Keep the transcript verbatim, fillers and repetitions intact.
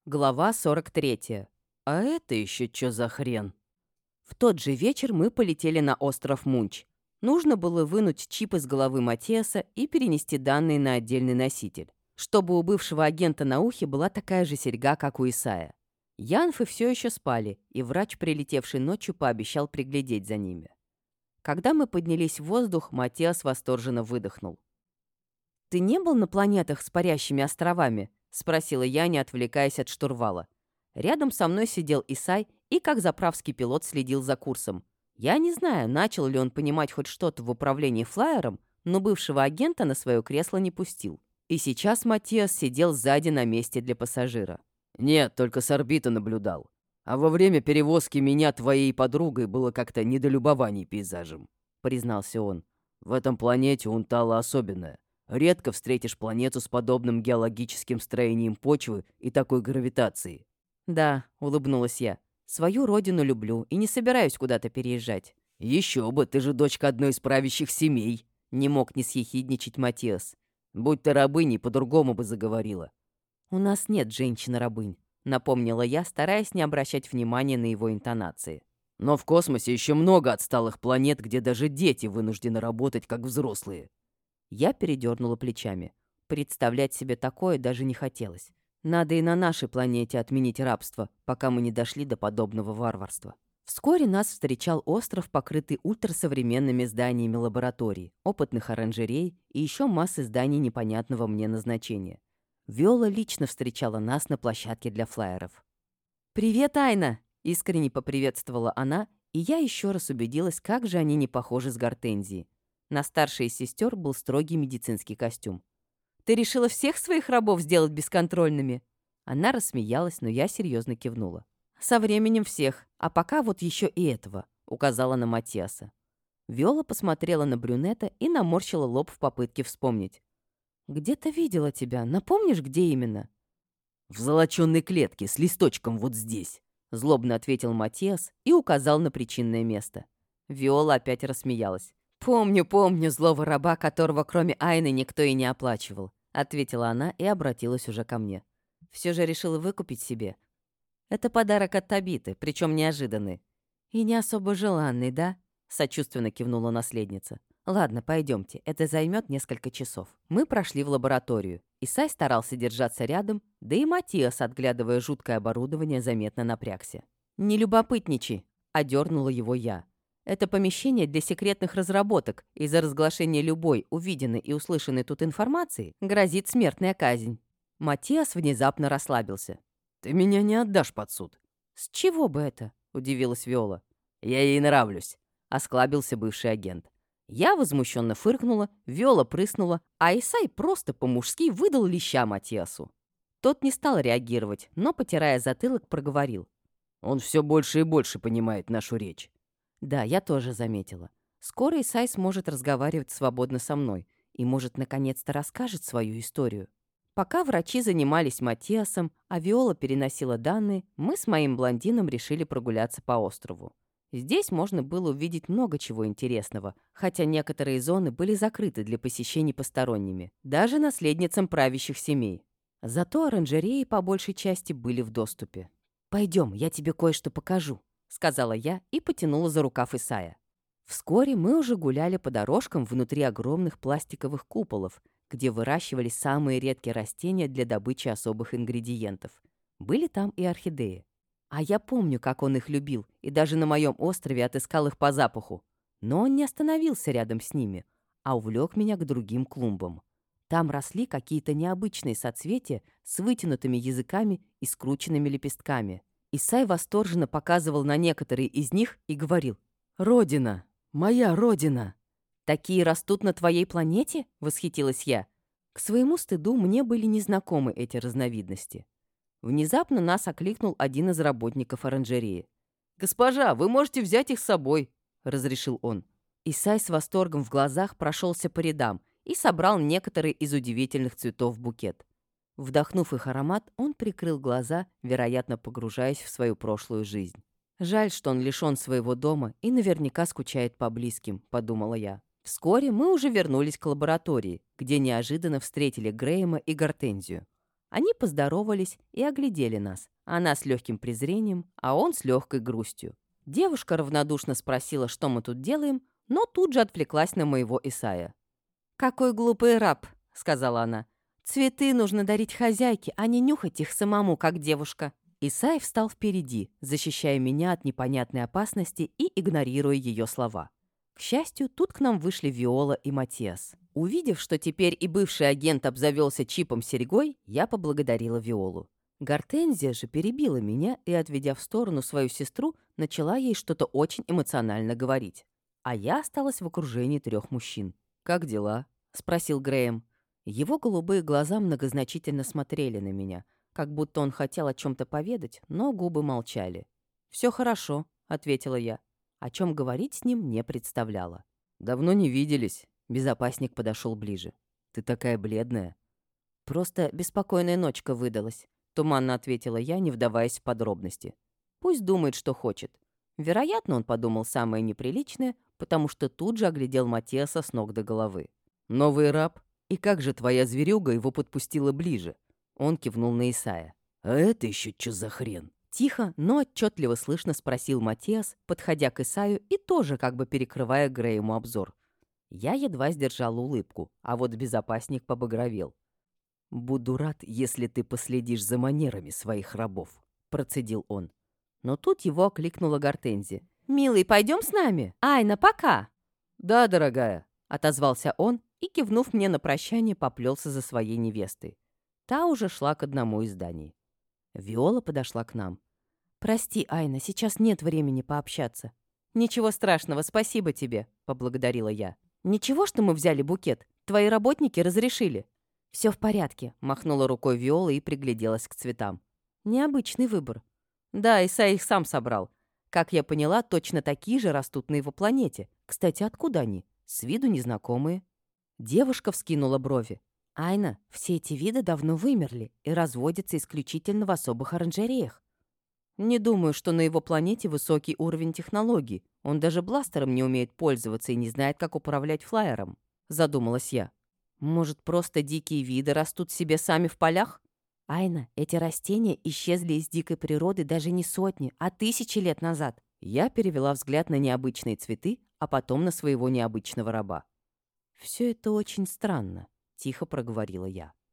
Глава сорок третья. А это еще что за хрен? В тот же вечер мы полетели на остров Мунч. Нужно было вынуть чип из головы Матиаса и перенести данные на отдельный носитель, чтобы у бывшего агента на ухе была такая же серьга, как у Исая. Янфы все еще спали, и врач, прилетевший ночью, пообещал приглядеть за ними. Когда мы поднялись в воздух, Матиас восторженно выдохнул. «Ты не был на планетах с парящими островами?» — спросила я, не отвлекаясь от штурвала. Рядом со мной сидел Исай и, как заправский пилот, следил за курсом. Я не знаю, начал ли он понимать хоть что-то в управлении флайером, но бывшего агента на свое кресло не пустил. И сейчас Матиас сидел сзади на месте для пассажира. «Нет, только с орбиты наблюдал. А во время перевозки меня твоей подругой было как-то недолюбований пейзажем», — признался он. «В этом планете Унтала особенная. Редко встретишь планету с подобным геологическим строением почвы и такой гравитацией». «Да», — улыбнулась я, — «свою родину люблю и не собираюсь куда-то переезжать». «Еще бы, ты же дочка одной из правящих семей», — Не мог не съехидничать Матиас. «Будь ты рабыней, по-другому бы заговорила». «У нас нет женщин-рабынь», — напомнила я, стараясь не обращать внимания на его интонации. «Но в космосе еще много отсталых планет, где даже дети вынуждены работать как взрослые». Я передернула плечами. Представлять себе такое даже не хотелось. Надо и на нашей планете отменить рабство, пока мы не дошли до подобного варварства. Вскоре нас встречал остров, покрытый ультрасовременными зданиями лабораторий, опытных оранжерей и еще массы зданий непонятного мне назначения. Виола лично встречала нас на площадке для флайеров. «Привет, Айна!» — искренне поприветствовала она, и я еще раз убедилась, как же они не похожи с Гортензией. На старшей из сестер был строгий медицинский костюм. «Ты решила всех своих рабов сделать бесконтрольными?» Она рассмеялась, но я серьезно кивнула. «Со временем всех, а пока вот еще и этого», — указала на Матиаса. Виола посмотрела на брюнета и наморщила лоб в попытке вспомнить. «Где-то видела тебя. Напомнишь, где именно?» «В золочёной клетке с листочком вот здесь», — злобно ответил Матиас и указал на причинное место. Виола опять рассмеялась. «Помню, помню злого раба, которого кроме Айны никто и не оплачивал», — ответила она и обратилась уже ко мне. «Все же решила выкупить себе. Это подарок от Табиты, причем неожиданный. И не особо желанный, да?» — сочувственно кивнула наследница. «Ладно, пойдемте, это займет несколько часов». Мы прошли в лабораторию. Исай старался держаться рядом, да и Матиас, отглядывая жуткое оборудование, заметно напрягся. «Не любопытничай», — одернула его я. «Это помещение для секретных разработок, и за разглашение любой увиденной и услышанной тут информации грозит смертная казнь». Матиас внезапно расслабился. «Ты меня не отдашь под суд». «С чего бы это?» — удивилась Виола. «Я ей нравлюсь», — осклабился бывший агент. Я возмущенно фыркнула, Виола прыснула, а Исай просто по-мужски выдал леща Матиасу. Тот не стал реагировать, но, потирая затылок, проговорил. «Он все больше и больше понимает нашу речь». Да, я тоже заметила. Скоро Исай сможет разговаривать свободно со мной и, может, наконец-то расскажет свою историю. Пока врачи занимались Матиасом, а Виола переносила данные, мы с моим блондином решили прогуляться по острову. Здесь можно было увидеть много чего интересного, хотя некоторые зоны были закрыты для посещений посторонними, даже наследницам правящих семей. Зато оранжереи по большей части были в доступе. «Пойдем, я тебе кое-что покажу», — сказала я и потянула за рукав Исая. Вскоре мы уже гуляли по дорожкам внутри огромных пластиковых куполов, где выращивались самые редкие растения для добычи особых ингредиентов. Были там и орхидеи. А я помню, как он их любил, и даже на моем острове отыскал их по запаху. Но он не остановился рядом с ними, а увлек меня к другим клумбам. Там росли какие-то необычные соцветия с вытянутыми языками и скрученными лепестками. Исай восторженно показывал на некоторые из них и говорил: «Родина! Моя родина!» «Такие растут на твоей планете?» — восхитилась я. К своему стыду мне были незнакомы эти разновидности. Внезапно нас окликнул один из работников оранжереи. «Госпожа, вы можете взять их с собой», — разрешил он. Исай с восторгом в глазах прошелся по рядам и собрал некоторые из удивительных цветов в букет. Вдохнув их аромат, он прикрыл глаза, вероятно, погружаясь в свою прошлую жизнь. «Жаль, что он лишён своего дома и наверняка скучает по близким», — подумала я. Вскоре мы уже вернулись к лаборатории, где неожиданно встретили Грэема и Гортензию. Они поздоровались и оглядели нас. Она с легким презрением, а он с легкой грустью. Девушка равнодушно спросила, что мы тут делаем, но тут же отвлеклась на моего Исая. «Какой глупый раб», — сказала она. «Цветы нужно дарить хозяйке, а не нюхать их самому, как девушка». Исай встал впереди, защищая меня от непонятной опасности и игнорируя ее слова. К счастью, тут к нам вышли Виола и Матиас. Увидев, что теперь и бывший агент обзавелся чипом-серьгой, я поблагодарила Виолу. Гортензия же перебила меня и, отведя в сторону свою сестру, начала ей что-то очень эмоционально говорить. А я осталась в окружении трех мужчин. «Как дела?» — спросил Грэем. Его голубые глаза многозначительно смотрели на меня, как будто он хотел о чем-то поведать, но губы молчали. «Все хорошо», — ответила я. О чем говорить с ним не представляла. «Давно не виделись». Безопасник подошел ближе. «Ты такая бледная». «Просто беспокойная ночка выдалась», — туманно ответила я, не вдаваясь в подробности. «Пусть думает, что хочет». Вероятно, он подумал самое неприличное, потому что тут же оглядел Матиаса с ног до головы. «Новый раб? И как же твоя зверюга его подпустила ближе?» Он кивнул на Исая. «А это еще что за хрен?» Тихо, но отчетливо слышно спросил Матиас, подходя к Исаю и тоже как бы перекрывая Грэему обзор. Я едва сдержала улыбку, а вот безопасник побагровел. «Буду рад, если ты последишь за манерами своих рабов», — процедил он. Но тут его окликнула Гортензия. «Милый, пойдем с нами? Айна, пока!» «Да, дорогая», — отозвался он и, кивнув мне на прощание, поплелся за своей невестой. Та уже шла к одному из зданий. Виола подошла к нам. «Прости, Айна, сейчас нет времени пообщаться». «Ничего страшного, спасибо тебе», — поблагодарила я. «Ничего, что мы взяли букет? Твои работники разрешили». «Все в порядке», — махнула рукой Виола и пригляделась к цветам. «Необычный выбор». «Да, Исай их сам собрал. Как я поняла, точно такие же растут на его планете. Кстати, откуда они? С виду незнакомые». Девушка вскинула брови. «Айна, все эти виды давно вымерли и разводятся исключительно в особых оранжереях. Не думаю, что на его планете высокий уровень технологий. Он даже бластером не умеет пользоваться и не знает, как управлять флайером», — задумалась я. «Может, просто дикие виды растут себе сами в полях?» «Айна, эти растения исчезли из дикой природы даже не сотни, а тысячи лет назад». Я перевела взгляд на необычные цветы, а потом на своего необычного раба. «Все это очень странно», — тихо проговорила я.